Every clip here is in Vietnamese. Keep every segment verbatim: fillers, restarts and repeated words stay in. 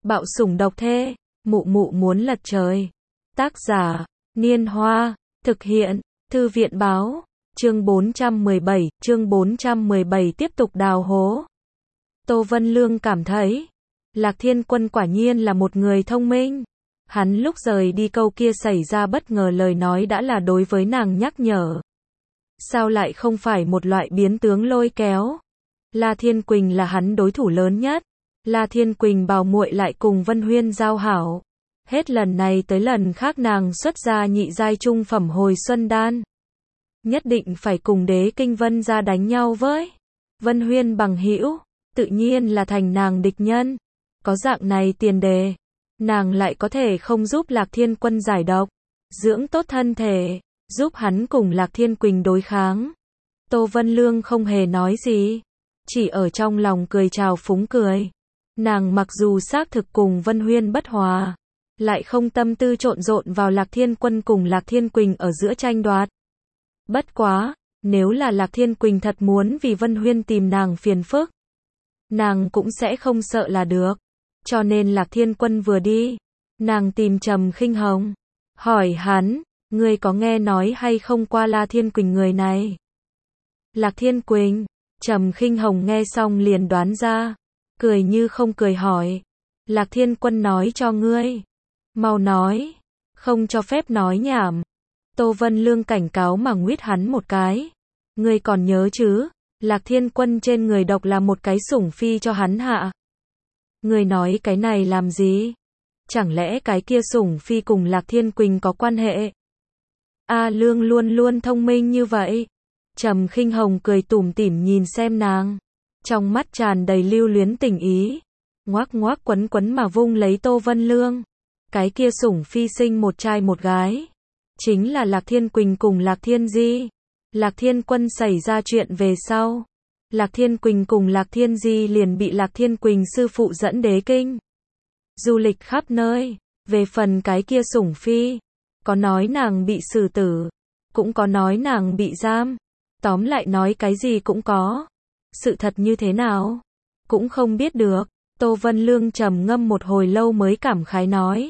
Bạo sủng độc thê, mụ mụ muốn lật trời. Tác giả, Niên Hoa, thực hiện, Thư viện báo, chương bốn trăm mười bảy, chương bốn trăm mười bảy tiếp tục đào hố. Tô Vân Lương cảm thấy, Lạc Thiên Quân quả nhiên là một người thông minh. Hắn lúc rời đi câu kia xảy ra bất ngờ lời nói đã là đối với nàng nhắc nhở. Sao lại không phải một loại biến tướng lôi kéo? La Thiên Quỳnh là hắn đối thủ lớn nhất. La Thiên Quỳnh bảo muội lại cùng Vân Huyên giao hảo. Hết lần này tới lần khác nàng xuất ra nhị giai trung phẩm hồi xuân đan. Nhất định phải cùng Đế Kinh Vân ra đánh nhau với Vân Huyên bằng hữu, tự nhiên là thành nàng địch nhân. Có dạng này tiền đề, nàng lại có thể không giúp Lạc Thiên Quân giải độc, dưỡng tốt thân thể, giúp hắn cùng Lạc Thiên Quỳnh đối kháng. Tô Vân Lương không hề nói gì, chỉ ở trong lòng cười trào phúng cười. Nàng mặc dù xác thực cùng Vân Huyên bất hòa, lại không tâm tư trộn rộn vào Lạc Thiên Quân cùng Lạc Thiên Quỳnh ở giữa tranh đoạt. Bất quá, nếu là Lạc Thiên Quỳnh thật muốn vì Vân Huyên tìm nàng phiền phức, nàng cũng sẽ không sợ là được. Cho nên Lạc Thiên Quân vừa đi, nàng tìm Trầm Khinh Hồng, hỏi hắn, ngươi có nghe nói hay không qua La Thiên Quỳnh người này? Lạc Thiên Quỳnh, Trầm Khinh Hồng nghe xong liền đoán ra, cười như không cười hỏi, Lạc Thiên Quân nói cho ngươi, mau nói, không cho phép nói nhảm. Tô Vân Lương cảnh cáo mà nguyết hắn một cái, ngươi còn nhớ chứ, Lạc Thiên Quân trên người độc là một cái sủng phi cho hắn hạ. Ngươi nói cái này làm gì? Chẳng lẽ cái kia sủng phi cùng Lạc Thiên Quỳnh có quan hệ? A Lương luôn luôn thông minh như vậy. Trầm Khinh Hồng cười tủm tỉm nhìn xem nàng, trong mắt tràn đầy lưu luyến tình ý, ngoác ngoác quấn quấn mà vung lấy Tô Vân Lương. Cái kia sủng phi sinh một trai một gái, chính là Lạc Thiên Quỳnh cùng Lạc Thiên Di. Lạc Thiên Quân xảy ra chuyện về sau, Lạc Thiên Quỳnh cùng Lạc Thiên Di liền bị Lạc Thiên Quỳnh sư phụ dẫn Đế Kinh, du lịch khắp nơi. Về phần cái kia sủng phi, có nói nàng bị xử tử, cũng có nói nàng bị giam, tóm lại nói cái gì cũng có. Sự thật như thế nào, cũng không biết được. Tô Vân Lương trầm ngâm một hồi lâu mới cảm khái nói,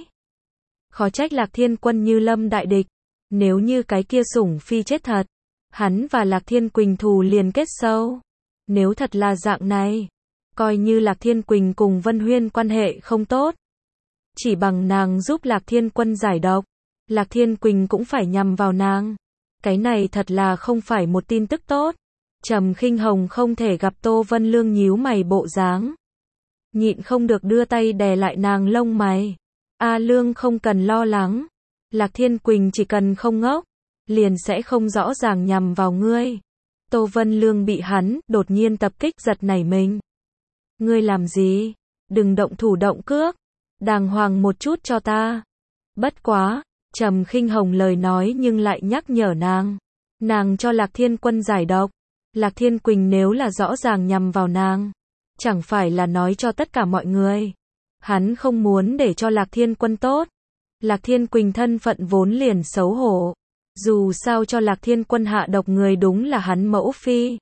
khó trách Lạc Thiên Quân như lâm đại địch. Nếu như cái kia sủng phi chết thật, hắn và Lạc Thiên Quỳnh thù liền kết sâu. Nếu thật là dạng này, coi như Lạc Thiên Quỳnh cùng Vân Huyên quan hệ không tốt, chỉ bằng nàng giúp Lạc Thiên Quân giải độc, Lạc Thiên Quỳnh cũng phải nhằm vào nàng. Cái này thật là không phải một tin tức tốt. Trầm Khinh Hồng không thể gặp Tô Vân Lương nhíu mày bộ dáng, nhịn không được đưa tay đè lại nàng lông mày. A Lương không cần lo lắng, Lạc Thiên Quỳnh chỉ cần không ngốc, liền sẽ không rõ ràng nhằm vào ngươi. Tô Vân Lương bị hắn đột nhiên tập kích giật nảy mình. Ngươi làm gì? Đừng động thủ động cước, đàng hoàng một chút cho ta. Bất quá, Trầm Khinh Hồng lời nói nhưng lại nhắc nhở nàng. Nàng cho Lạc Thiên Quân giải độc, Lạc Thiên Quỳnh nếu là rõ ràng nhằm vào nàng, chẳng phải là nói cho tất cả mọi người. Hắn không muốn để cho Lạc Thiên Quân tốt. Lạc Thiên Quỳnh thân phận vốn liền xấu hổ. Dù sao cho Lạc Thiên Quân hạ độc người đúng là hắn mẫu phi.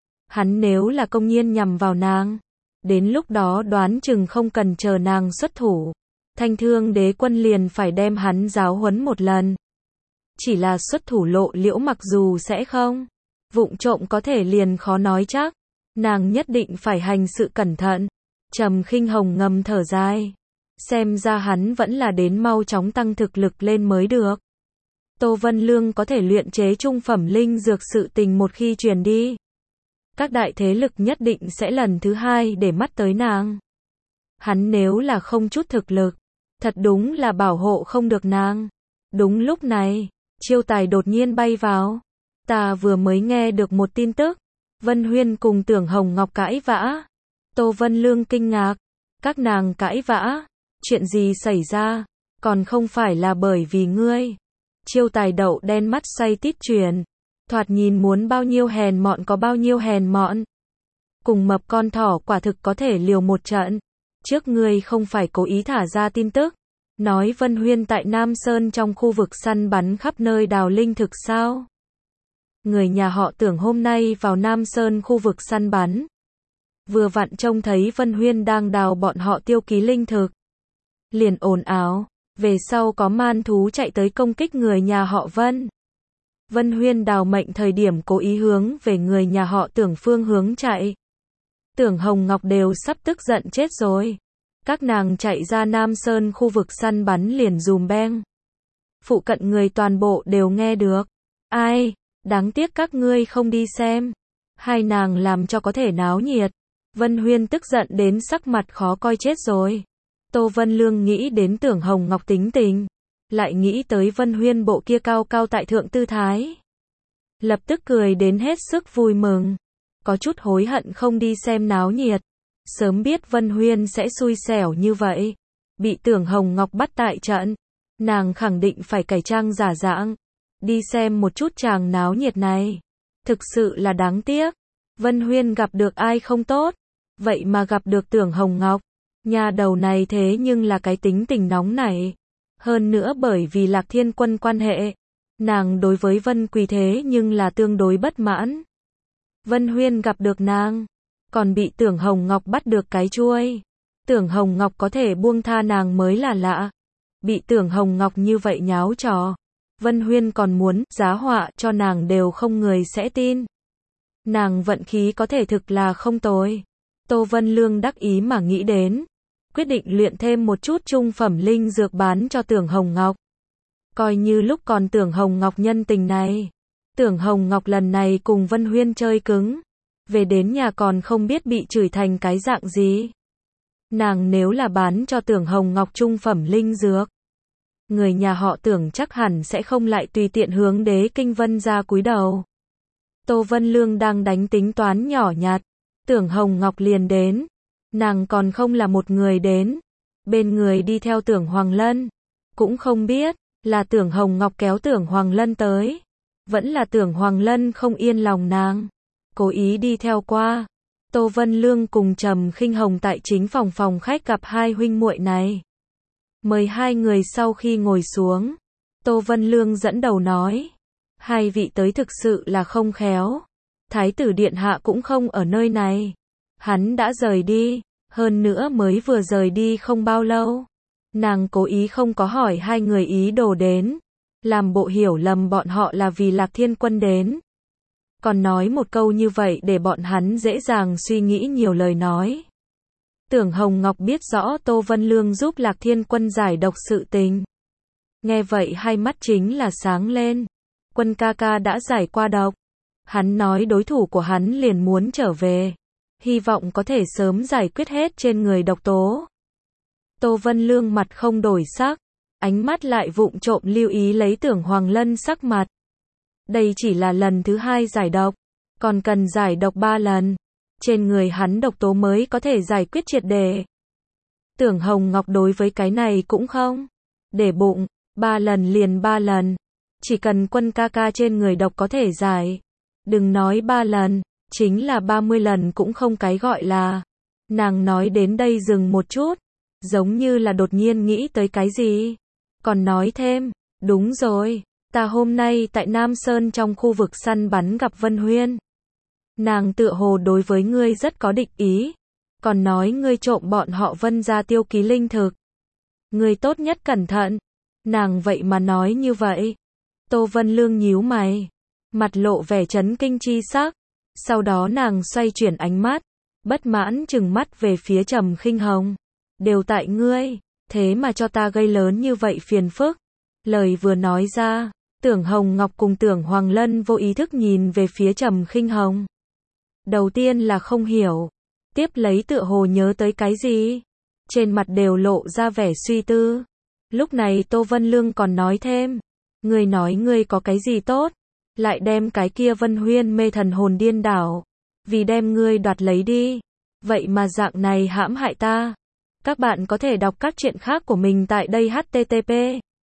Hắn nếu là công nhiên nhằm vào nàng, đến lúc đó đoán chừng không cần chờ nàng xuất thủ, Thanh Thương Đế Quân liền phải đem hắn giáo huấn một lần. Chỉ là xuất thủ lộ liễu mặc dù sẽ không vụng trộm có thể liền khó nói chắc. Nàng nhất định phải hành sự cẩn thận. Trầm Khinh Hồng ngầm thở dài, xem ra hắn vẫn là đến mau chóng tăng thực lực lên mới được. Tô Vân Lương có thể luyện chế trung phẩm linh dược, sự tình một khi truyền đi, các đại thế lực nhất định sẽ lần thứ hai để mắt tới nàng. Hắn nếu là không chút thực lực, thật đúng là bảo hộ không được nàng. Đúng lúc này, Chiêu Tài đột nhiên bay vào. Ta vừa mới nghe được một tin tức, Vân Huyên cùng Tưởng Hồng Ngọc cãi vã. Tô Vân Lương kinh ngạc, các nàng cãi vã, chuyện gì xảy ra, còn không phải là bởi vì ngươi. Chiêu Tài đậu đen mắt xoay tít chuyển, thoạt nhìn muốn bao nhiêu hèn mọn có bao nhiêu hèn mọn. Cùng mập con thỏ quả thực có thể liều một trận. Trước ngươi không phải cố ý thả ra tin tức, nói Vân Huyên tại Nam Sơn trong khu vực săn bắn khắp nơi đào linh thực sao? Người nhà họ Tưởng hôm nay vào Nam Sơn khu vực săn bắn, vừa vặn trông thấy Vân Huyên đang đào bọn họ tiêu ký linh thực. liền ồn ào, về sau có man thú chạy tới công kích người nhà họ Vân. Vân Huyên đào mệnh thời điểm cố ý hướng về người nhà họ Tưởng phương hướng chạy. Tưởng Hồng Ngọc đều sắp tức giận chết rồi. Các nàng chạy ra Nam Sơn khu vực săn bắn liền dùm beng. Phụ cận người toàn bộ đều nghe được. Ai, đáng tiếc các ngươi không đi xem. Hai nàng làm cho có thể náo nhiệt. Vân Huyên tức giận đến sắc mặt khó coi chết rồi. Tô Vân Lương nghĩ đến Tưởng Hồng Ngọc tính tình. Lại nghĩ tới Vân Huyên bộ kia cao cao tại thượng tư thái. Lập tức cười đến hết sức vui mừng. Có chút hối hận không đi xem náo nhiệt. Sớm biết Vân Huyên sẽ xui xẻo như vậy. Bị Tưởng Hồng Ngọc bắt tại trận. Nàng khẳng định phải cải trang giả dạng. Đi xem một chút chàng náo nhiệt này. Thực sự là đáng tiếc. Vân Huyên gặp được ai không tốt. Vậy mà gặp được Tưởng Hồng Ngọc. Nhà đầu này thế nhưng là cái tính tình nóng nảy. Hơn nữa bởi vì Lạc Thiên Quân quan hệ. Nàng đối với Vân Quỳ thế nhưng là tương đối bất mãn. Vân Huyên gặp được nàng. Còn bị Tưởng Hồng Ngọc bắt được cái chuôi. Tưởng Hồng Ngọc có thể buông tha nàng mới là lạ. Bị Tưởng Hồng Ngọc như vậy nháo trò. Vân Huyên còn muốn giá họa cho nàng đều không người sẽ tin. Nàng vận khí có thể thực là không tồi. Tô Vân Lương đắc ý mà nghĩ đến. Quyết định luyện thêm một chút trung phẩm linh dược bán cho Tưởng Hồng Ngọc. Coi như lúc còn Tưởng Hồng Ngọc nhân tình này. Tưởng Hồng Ngọc lần này cùng Vân Huyên chơi cứng. Về đến nhà còn không biết bị chửi thành cái dạng gì. Nàng nếu là bán cho Tưởng Hồng Ngọc trung phẩm linh dược. Người nhà họ Tưởng chắc hẳn sẽ không lại tùy tiện hướng Đế Kinh Vân ra cúi đầu. Tô Vân Lương đang đánh tính toán nhỏ nhặt. Tưởng Hồng Ngọc liền đến. Nàng còn không là một người đến. Bên người đi theo Tưởng Hoàng Lân. Cũng không biết là Tưởng Hồng Ngọc kéo Tưởng Hoàng Lân tới. Vẫn là Tưởng Hoàng Lân không yên lòng nàng. Cố ý đi theo qua. Tô Vân Lương cùng Trầm Khinh Hồng tại chính phòng phòng khách gặp hai huynh muội này. Mời hai người sau khi ngồi xuống. Tô Vân Lương dẫn đầu nói. Hai vị tới thực sự là không khéo. Thái tử điện hạ cũng không ở nơi này. Hắn đã rời đi. Hơn nữa mới vừa rời đi không bao lâu. Nàng cố ý không có hỏi hai người ý đồ đến. Làm bộ hiểu lầm bọn họ là vì Lạc Thiên Quân đến. Còn nói một câu như vậy để bọn hắn dễ dàng suy nghĩ nhiều lời nói. Tưởng Hồng Ngọc biết rõ Tô Vân Lương giúp Lạc Thiên Quân giải độc sự tình. Nghe vậy hai mắt chính là sáng lên. Quân ca ca đã giải qua độc. Hắn nói đối thủ của hắn liền muốn trở về. Hy vọng có thể sớm giải quyết hết trên người độc tố. Tô Vân Lương mặt không đổi sắc. Ánh mắt lại vụng trộm lưu ý lấy Tưởng Hoàng Lân sắc mặt. Đây chỉ là lần thứ hai giải độc. Còn cần giải độc ba lần. Trên người hắn độc tố mới có thể giải quyết triệt để. Tưởng Hồng Ngọc đối với cái này cũng không để bụng. Ba lần liền ba lần. Chỉ cần quân ca ca trên người độc có thể giải. Đừng nói ba lần. Chính là ba mươi lần cũng không cái gọi là. Nàng nói đến đây dừng một chút. Giống như là đột nhiên nghĩ tới cái gì. Còn nói thêm. Đúng rồi. Ta hôm nay tại Nam Sơn trong khu vực săn bắn gặp Vân Huyên. Nàng tựa hồ đối với ngươi rất có địch ý. Còn nói ngươi trộm bọn họ Vân ra tiêu ký linh thực. Ngươi tốt nhất cẩn thận. Nàng vậy mà nói như vậy. Tô Vân Lương nhíu mày. Mặt lộ vẻ chấn kinh chi sắc. Sau đó nàng xoay chuyển ánh mắt. Bất mãn trừng mắt về phía Trầm Khinh Hồng. Đều tại ngươi. Thế mà cho ta gây lớn như vậy phiền phức. Lời vừa nói ra. Tưởng Hồng Ngọc cùng Tưởng Hoàng Lân vô ý thức nhìn về phía Trầm Khinh Hồng. Đầu tiên là không hiểu. Tiếp lấy tựa hồ nhớ tới cái gì. Trên mặt đều lộ ra vẻ suy tư. Lúc này Tô Vân Lương còn nói thêm. Ngươi nói ngươi có cái gì tốt. Lại đem cái kia Vân Huyên mê thần hồn điên đảo. Vì đem ngươi đoạt lấy đi. Vậy mà dạng này hãm hại ta. Các bạn có thể đọc các truyện khác của mình tại đây h t t p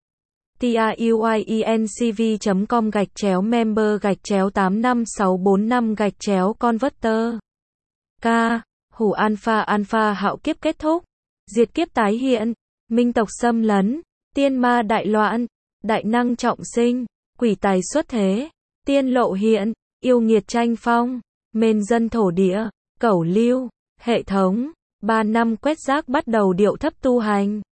truyencv chấm com gạch chéo member gạch chéo tám năm sáu bốn năm gạch chéo converter. K. Hủ alpha alpha hạo kiếp kết thúc. Diệt kiếp tái hiện. Minh tộc xâm lấn. Tiên ma đại loạn. Đại năng trọng sinh. Quỷ tài xuất thế. Tiên lộ hiện. Yêu nghiệt tranh phong. Mên dân thổ địa. Cẩu lưu. Hệ thống. Ba năm quét rác bắt đầu điệu thấp tu hành.